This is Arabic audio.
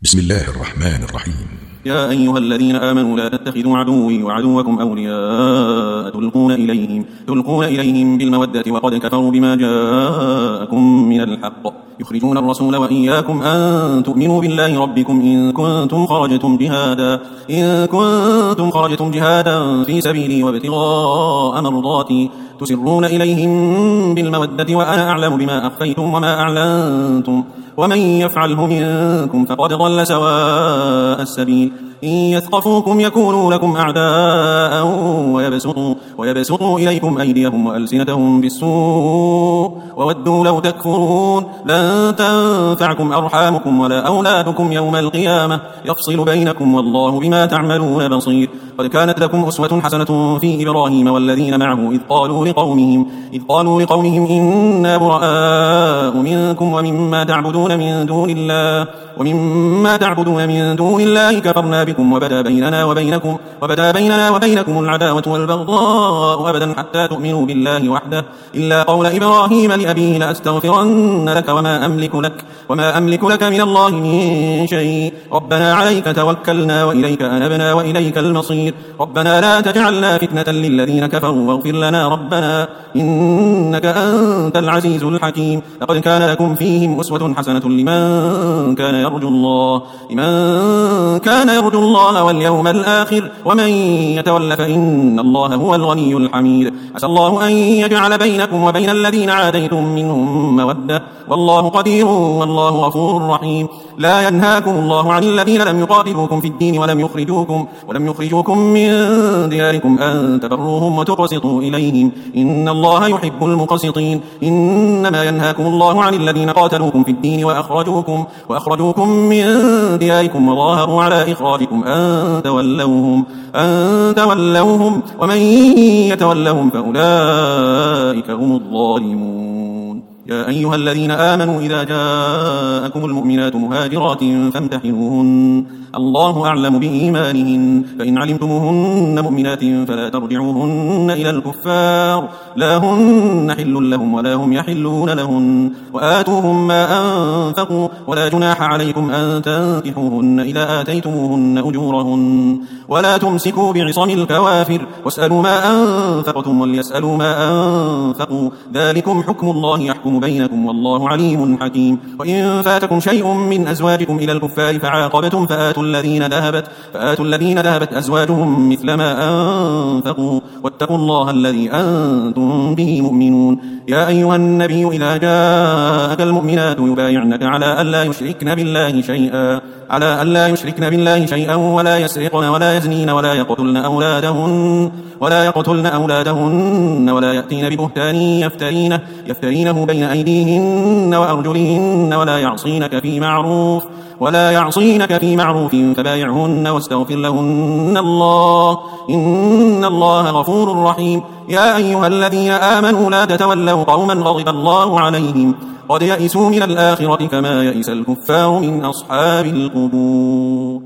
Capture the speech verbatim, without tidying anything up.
بسم الله الرحمن الرحيم. يا أيها الذين آمنوا لا تتخذوا عدوي وعدوكم أولياء تلقون إليهم, تلقون إليهم بالمودة وقد كفروا بما جاءكم من الحق يخرجون الرسول وإياكم أن تؤمنوا بالله ربكم إن كنتم خرجتم جهادا, إن كنتم خرجتم جهادا في سبيلي وابتغاء مرضاتي تسرون إليهم بالمودة وأنا أعلم بما أخفيتم وما أعلنتم ومن يفعله منكم فقد ضل سواء السبيل. إن يثقفوكم يكونوا لكم أعداء ويبسطوا, ويبسطوا إليكم أيديهم وألسنتهم بالسوء وودوا لو تكفرون. لن تنفعكم أرحامكم ولا أولادكم يوم القيامة يفصل بينكم والله بما تعملون بصير. قد كانت لكم أسوة حسنة في إبراهيم والذين معه إذ قالوا لقومهم, إذ قالوا لقومهم إنا براء منكم ومما تعبدون من دون الله ومما تعبدون من دون الله كفرنا بكم وبدا بيننا وبينكم وبدا بيننا وبينكم العداوة والبغضاء أبدا حتى تؤمنوا بالله وحده إلا قول إبراهيم لأبيه لأستغفرن لك وما أملك لك وما أملك لك من الله من شيء ربنا عليك توكلنا وإليك أنبنا وإليك المصير. ربنا لا تجعلنا فتنة للذين كفروا واغفر لنا ربنا إنك أنت العزيز الحكيم. لقد كان لكم فيهم أسوة حسنة لمن كان يرجو الله لمن كان يرجو الله واليوم الآخر ومن يتول فإن الله هو الغني الحميد. عسى الله أن يجعل بينكم وبين الذين عاديتم منهم مودة والله قدير والله غفور رحيم. لا ينهاكم الله عن الذين لم يقاتلوكم في الدين ولم يخرجوكم ولم يخرجوكم من دياركم أن تبروهم وتقسطوا إليهم إن الله يحب المقسطين. إنما ينهاكم الله عن الذين قاتلوكم في الدين وأخرجوكم وأخرجوكم من دياركم وظاهروا على إخراجكم أن تولوهم أن تولوهم ومن يتولهم فأولئك هم الظالمون. يا أيها الذين آمنوا إذا جاءكم المؤمنات مهاجرات فامتحنوهن الله أعلم بإيمانهن فإن علمتموهن مؤمنات فلا ترجعوهن إلى الكفار لا هن حل لهم ولا هم يحلون لهن وآتوهم ما أنفقوا ولا جناح عليكم أن تنكحوهن إذا آتيتموهن أجورهن ولا تمسكوا بعصم الكوافر واسألوا ما أنفقتم وليسألوا ما أنفقوا ذلكم حكم الله يحكم بينكم والله عليم حكيم. وإن فاتكم شيء من أزواجكم إلى الكفار فعاقبتم فآتوا الذين ذهبت فآتوا الذين ذهبت أزواجهم مثل ما أنفقوا واتقوا الله الذي أنتم به مؤمنون. يا أيها النبي إذا جاءك المؤمنات يبايعنك على ألا يشركن بالله شيئا على ألا يشركن بالله شيئا ولا يسرقن ولا يزنين ولا يقتلن أولادهن ولا يقتلن أولادهن ولا يأتين ببهتان يفترينه يفترينه بين أيديهن وأرجلهن ولا يعصينك في معروف ولا يعصينك في معروف فبايعهن واستغفر لهن الله إن الله غفور رحيم. يا أيها الذين آمنوا لا تتولوا قوما غضب الله عليهم قد يئسوا من الآخرة كما يئس الكفار من أصحاب القبور.